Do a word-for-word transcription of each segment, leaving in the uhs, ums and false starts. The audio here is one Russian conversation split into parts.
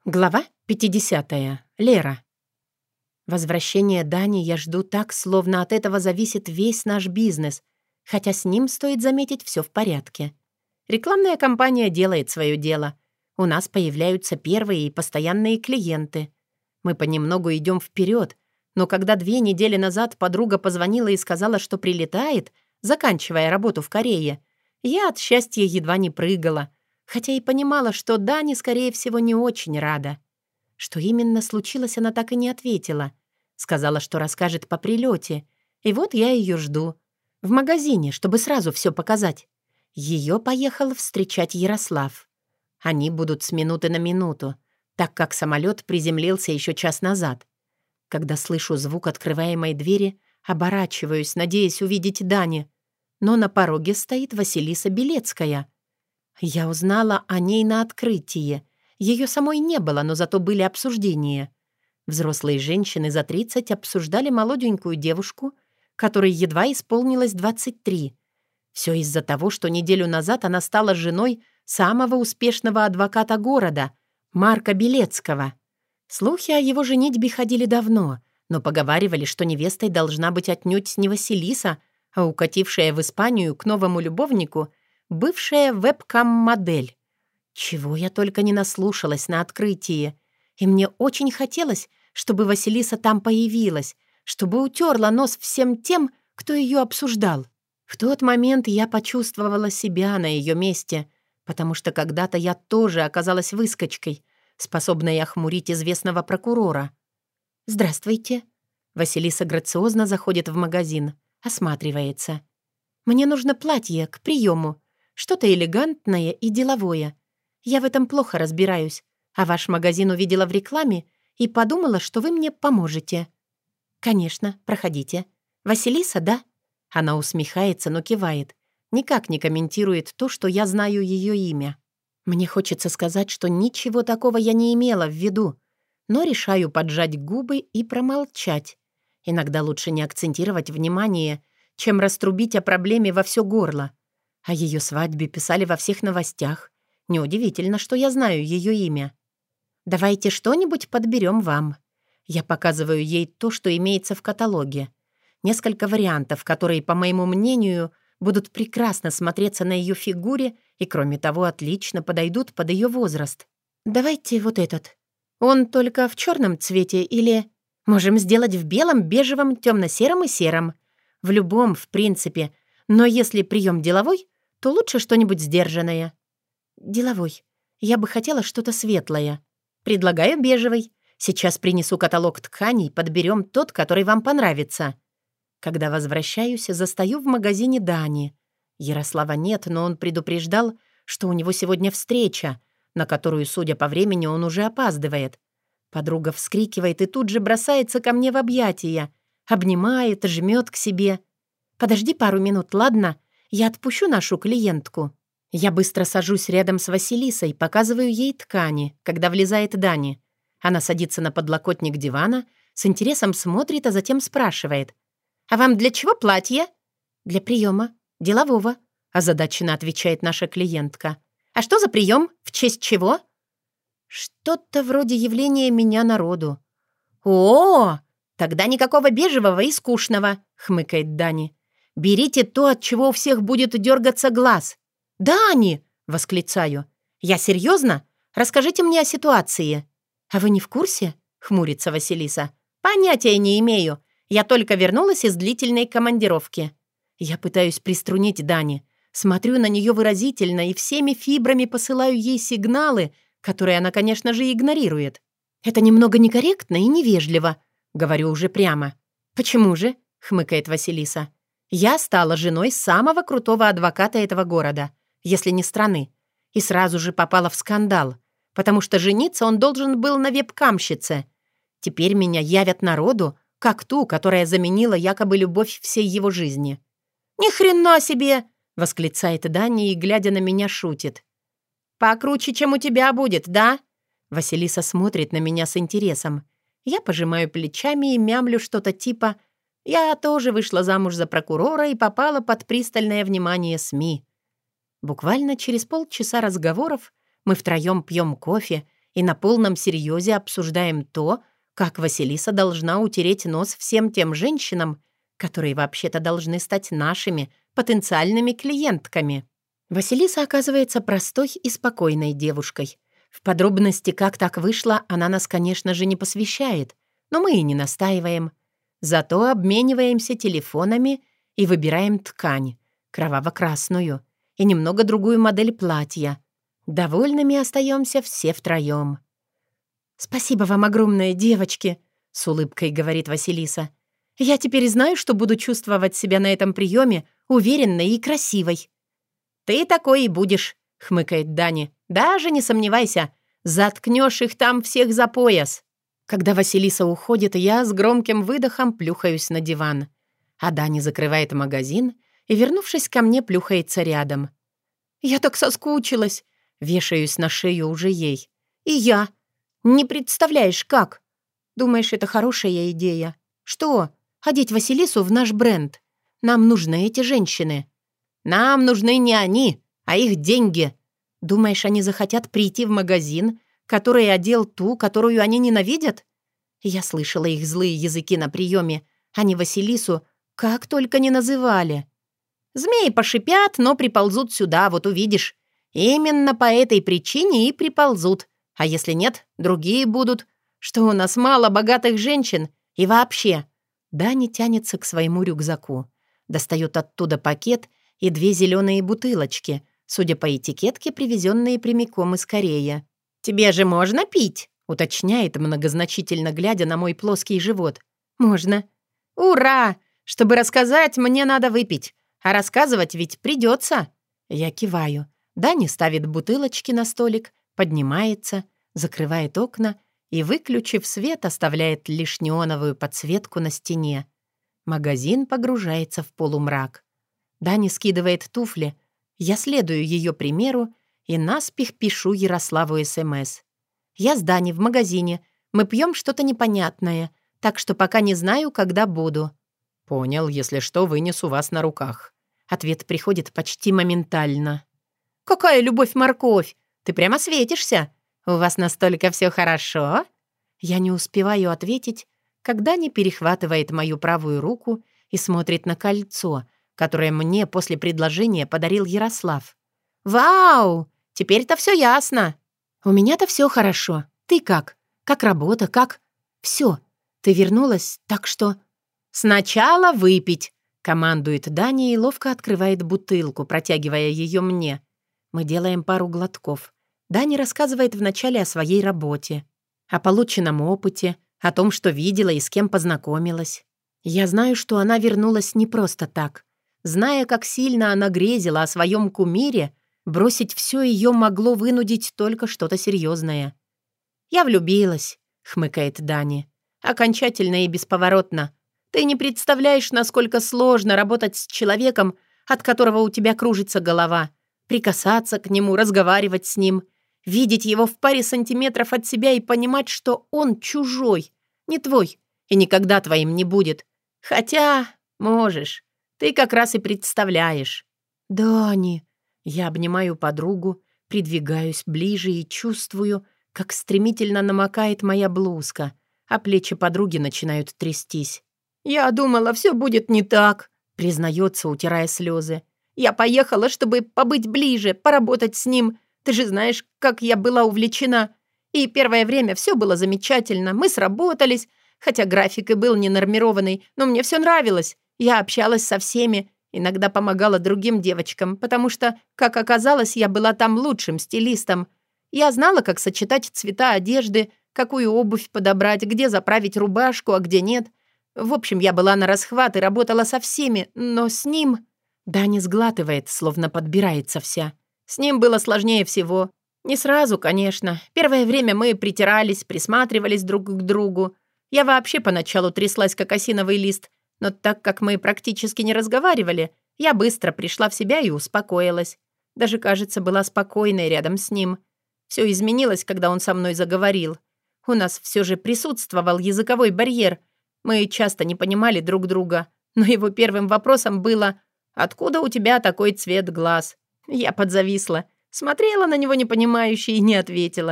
Глава пятидесятая. Лера. Возвращение Дани я жду так, словно от этого зависит весь наш бизнес, хотя с ним, стоит заметить, все в порядке. Рекламная кампания делает свое дело. У нас появляются первые и постоянные клиенты. Мы понемногу идем вперед, но когда две недели назад подруга позвонила и сказала, что прилетает, заканчивая работу в Корее, я от счастья едва не прыгала, хотя и понимала, что Дани, скорее всего, не очень рада. Что именно случилось, она так и не ответила. Сказала, что расскажет по прилете. И вот я ее жду. В магазине, чтобы сразу все показать. Ее поехал встречать Ярослав. Они будут с минуты на минуту, так как самолет приземлился еще час назад. Когда слышу звук открываемой двери, оборачиваюсь, надеясь увидеть Дани. Но на пороге стоит Василиса Белецкая. Я узнала о ней на открытии. Ее самой не было, но зато были обсуждения. Взрослые женщины за тридцать обсуждали молоденькую девушку, которой едва исполнилось двадцать три. Все из-за того, что неделю назад она стала женой самого успешного адвоката города, Марка Белецкого. Слухи о его женитьбе ходили давно, но поговаривали, что невестой должна быть отнюдь не Василиса, а укатившая в Испанию к новому любовнику бывшая вебкам-модель. Чего я только не наслушалась на открытии. И мне очень хотелось, чтобы Василиса там появилась, чтобы утерла нос всем тем, кто ее обсуждал. В тот момент я почувствовала себя на ее месте, потому что когда-то я тоже оказалась выскочкой, способной охмурить известного прокурора. «Здравствуйте». Василиса грациозно заходит в магазин, осматривается. «Мне нужно платье к приему. Что-то элегантное и деловое. Я в этом плохо разбираюсь, а ваш магазин увидела в рекламе и подумала, что вы мне поможете». «Конечно, проходите. Василиса, да?» Она усмехается, но кивает. Никак не комментирует то, что я знаю ее имя. Мне хочется сказать, что ничего такого я не имела в виду, но решаю поджать губы и промолчать. Иногда лучше не акцентировать внимание, чем раструбить о проблеме во все горло. О ее свадьбе писали во всех новостях. Неудивительно, что я знаю ее имя. «Давайте что-нибудь подберем вам». Я показываю ей то, что имеется в каталоге. Несколько вариантов, которые, по моему мнению, будут прекрасно смотреться на ее фигуре и, кроме того, отлично подойдут под ее возраст. «Давайте вот этот. Он только в черном цвете или... Можем сделать в белом, бежевом, темно-сером и сером. В любом, в принципе. Но если прием деловой, то лучше что-нибудь сдержанное». «Деловой. Я бы хотела что-то светлое. Предлагаю бежевый. Сейчас принесу каталог тканей, подберем тот, который вам понравится». Когда возвращаюсь, застаю в магазине Дани. Ярослава нет, но он предупреждал, что у него сегодня встреча, на которую, судя по времени, он уже опаздывает. Подруга вскрикивает и тут же бросается ко мне в объятия, обнимает, жмет к себе. «Подожди пару минут, ладно? Я отпущу нашу клиентку». Я быстро сажусь рядом с Василисой, показываю ей ткани, когда влезает Дани. Она садится на подлокотник дивана, с интересом смотрит, а затем спрашивает. «А вам для чего платье?» «Для приема. Делового», — озадаченно отвечает наша клиентка. «А что за прием? В честь чего?» «Что-то вроде явления меня народу». «О, тогда никакого бежевого и скучного», — хмыкает Дани. «Берите то, от чего у всех будет дергаться глаз». «Дани!» — восклицаю. «Я серьезно? Расскажите мне о ситуации». «А вы не в курсе?» — хмурится Василиса. «Понятия не имею. Я только вернулась из длительной командировки». Я пытаюсь приструнить Дани. Смотрю на нее выразительно и всеми фибрами посылаю ей сигналы, которые она, конечно же, игнорирует. «Это немного некорректно и невежливо», — говорю уже прямо. «Почему же?» — хмыкает Василиса. «Я стала женой самого крутого адвоката этого города, если не страны, и сразу же попала в скандал, потому что жениться он должен был на вебкамщице. Теперь меня явят народу, как ту, которая заменила якобы любовь всей его жизни». «Ни хрена себе!» — восклицает Дани и, глядя на меня, шутит. «Покруче, чем у тебя будет, да?» Василиса смотрит на меня с интересом. Я пожимаю плечами и мямлю что-то типа «Я тоже вышла замуж за прокурора и попала под пристальное внимание СМИ». Буквально через полчаса разговоров мы втроем пьем кофе и на полном серьезе обсуждаем то, как Василиса должна утереть нос всем тем женщинам, которые вообще-то должны стать нашими потенциальными клиентками. Василиса оказывается простой и спокойной девушкой. В подробности, как так вышло, она нас, конечно же, не посвящает, но мы и не настаиваем. Зато обмениваемся телефонами и выбираем ткань, кроваво-красную, и немного другую модель платья. Довольными остаемся все втроем. «Спасибо вам огромное, девочки», — с улыбкой говорит Василиса. «Я теперь знаю, что буду чувствовать себя на этом приеме уверенной и красивой». «Ты такой и будешь», — хмыкает Дани. «Даже не сомневайся, заткнешь их там всех за пояс». Когда Василиса уходит, я с громким выдохом плюхаюсь на диван. А Дани закрывает магазин и, вернувшись ко мне, плюхается рядом. «Я так соскучилась», — вешаюсь на шею уже ей. «И я. Не представляешь, как. Думаешь, это хорошая идея? Что? Одеть Василису в наш бренд? Нам нужны эти женщины». «Нам нужны не они, а их деньги». «Думаешь, они захотят прийти в магазин, который одел ту, которую они ненавидят?» Я слышала их злые языки на приеме. Они Василису как только не называли. «Змеи пошипят, но приползут сюда, вот увидишь. Именно по этой причине и приползут. А если нет, другие будут. Что у нас мало богатых женщин? И вообще...» Дани тянется к своему рюкзаку. Достает оттуда пакет и две зеленые бутылочки, судя по этикетке, привезенные прямиком из Кореи. «Тебе же можно пить?» — уточняет, многозначительно глядя на мой плоский живот. «Можно». «Ура! Чтобы рассказать, мне надо выпить. А рассказывать ведь придется». Я киваю. Дани ставит бутылочки на столик, поднимается, закрывает окна и, выключив свет, оставляет лишь неоновую подсветку на стене. Магазин погружается в полумрак. Дани скидывает туфли. Я следую ее примеру и наспех пишу Ярославу СМС. «Я с Дани в магазине. Мы пьем что-то непонятное, так что пока не знаю, когда буду». «Понял, если что, вынесу вас на руках». Ответ приходит почти моментально. «Какая любовь-морковь! Ты прямо светишься! У вас настолько все хорошо?» Я не успеваю ответить, когда Дани перехватывает мою правую руку и смотрит на кольцо, которое мне после предложения подарил Ярослав. «Вау! Теперь-то все ясно!» «У меня-то все хорошо. Ты как? Как работа, как...» «Все. Ты вернулась, так что...» «Сначала выпить!» — командует Дани и ловко открывает бутылку, протягивая ее мне. Мы делаем пару глотков. Дани рассказывает вначале о своей работе, о полученном опыте, о том, что видела и с кем познакомилась. Я знаю, что она вернулась не просто так. Зная, как сильно она грезила о своем кумире, бросить все ее могло вынудить только что-то серьезное. «Я влюбилась», — хмыкает Дани. «Окончательно и бесповоротно. Ты не представляешь, насколько сложно работать с человеком, от которого у тебя кружится голова, прикасаться к нему, разговаривать с ним, видеть его в паре сантиметров от себя и понимать, что он чужой, не твой и никогда твоим не будет. Хотя можешь, ты как раз и представляешь». «Дани», я обнимаю подругу, придвигаюсь ближе и чувствую, как стремительно намокает моя блузка, а плечи подруги начинают трястись. «Я думала, все будет не так», — признается, утирая слезы. «Я поехала, чтобы побыть ближе, поработать с ним. Ты же знаешь, как я была увлечена. И первое время все было замечательно. Мы сработались, хотя график и был ненормированный, но мне все нравилось. Я общалась со всеми, иногда помогала другим девочкам, потому что, как оказалось, я была там лучшим стилистом. Я знала, как сочетать цвета одежды, какую обувь подобрать, где заправить рубашку, а где нет. В общем, я была на расхват и работала со всеми, но с ним...» Дани сглатывает, словно подбирается вся. «С ним было сложнее всего. Не сразу, конечно. Первое время мы притирались, присматривались друг к другу. Я вообще поначалу тряслась, как осиновый лист, но так как мы практически не разговаривали, я быстро пришла в себя и успокоилась. Даже, кажется, была спокойной рядом с ним. Все изменилось, когда он со мной заговорил. У нас все же присутствовал языковой барьер. Мы часто не понимали друг друга, но его первым вопросом было: «Откуда у тебя такой цвет глаз?» Я подзависла, смотрела на него непонимающе и не ответила.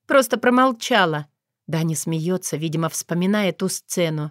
Просто промолчала. Даня смеется, видимо, вспоминая ту сцену.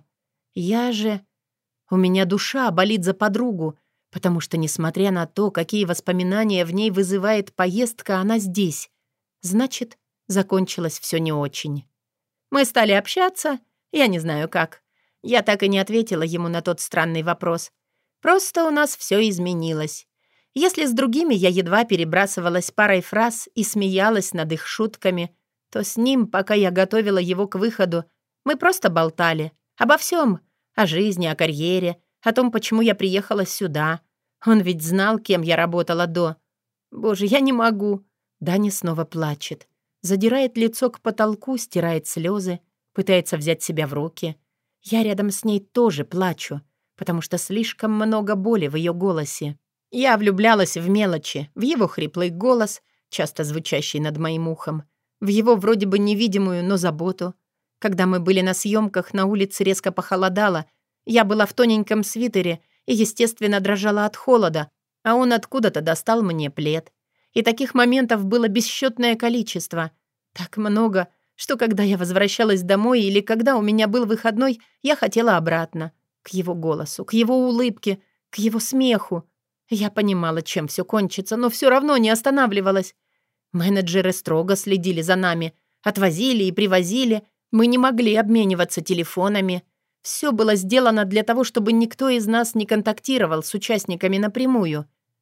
Я же... У меня душа болит за подругу, потому что, несмотря на то, какие воспоминания в ней вызывает поездка, она здесь. Значит, закончилось все не очень. Мы стали общаться, я не знаю как. Я так и не ответила ему на тот странный вопрос. Просто у нас все изменилось. Если с другими я едва перебрасывалась парой фраз и смеялась над их шутками, то с ним, пока я готовила его к выходу, мы просто болтали. Обо всем. О жизни, о карьере, о том, почему я приехала сюда. Он ведь знал, кем я работала до. Боже, я не могу. Даня снова плачет. Задирает лицо к потолку, стирает слезы, пытается взять себя в руки. Я рядом с ней тоже плачу, потому что слишком много боли в ее голосе. Я влюблялась в мелочи, в его хриплый голос, часто звучащий над моим ухом, в его вроде бы невидимую, но заботу. Когда мы были на съемках, на улице резко похолодало, я была в тоненьком свитере и, естественно, дрожала от холода, а он откуда-то достал мне плед. И таких моментов было бесчетное количество. Так много, что когда я возвращалась домой или когда у меня был выходной, я хотела обратно. К его голосу, к его улыбке, к его смеху. Я понимала, чем все кончится, но все равно не останавливалась. Менеджеры строго следили за нами, отвозили и привозили. Мы не могли обмениваться телефонами. Все было сделано для того, чтобы никто из нас не контактировал с участниками напрямую.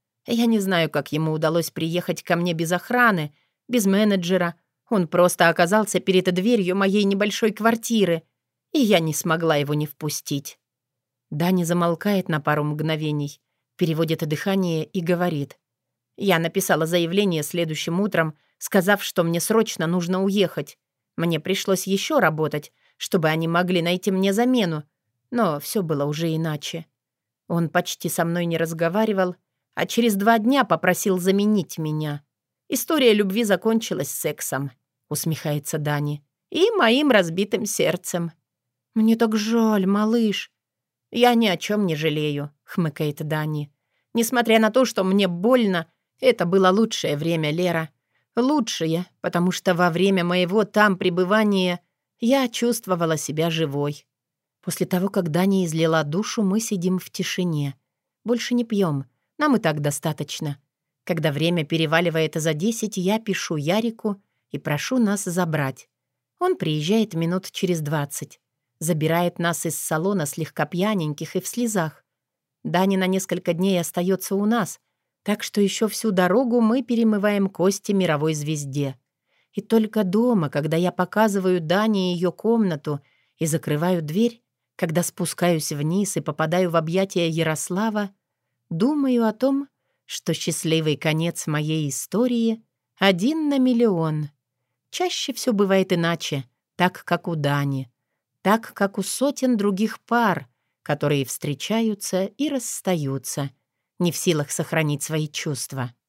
Я не знаю, как ему удалось приехать ко мне без охраны, без менеджера. Он просто оказался перед дверью моей небольшой квартиры, и я не смогла его не впустить. Даня замолкает на пару мгновений, переводит дыхание и говорит. Я написала заявление следующим утром, сказав, что мне срочно нужно уехать. Мне пришлось еще работать, чтобы они могли найти мне замену, но все было уже иначе. Он почти со мной не разговаривал, а через два дня попросил заменить меня. История любви закончилась сексом, усмехается Дани, и моим разбитым сердцем. Мне так жаль, малыш. Я ни о чем не жалею, хмыкает Дани. Несмотря на то, что мне больно, это было лучшее время, Лера. Лучшее, потому что во время моего там пребывания я чувствовала себя живой. После того, как Дани излила душу, мы сидим в тишине. Больше не пьем. Нам и так достаточно. Когда время переваливает за десять, я пишу Ярику и прошу нас забрать. Он приезжает минут через двадцать. Забирает нас из салона слегка пьяненьких и в слезах. Дани на несколько дней остается у нас, так что еще всю дорогу мы перемываем кости мировой звезде. И только дома, когда я показываю Дане ее комнату и закрываю дверь, когда спускаюсь вниз и попадаю в объятия Ярослава, думаю о том, что счастливый конец моей истории один на миллион. Чаще все бывает иначе, так, как у Дани, так, как у сотен других пар, которые встречаются и расстаются, не в силах сохранить свои чувства.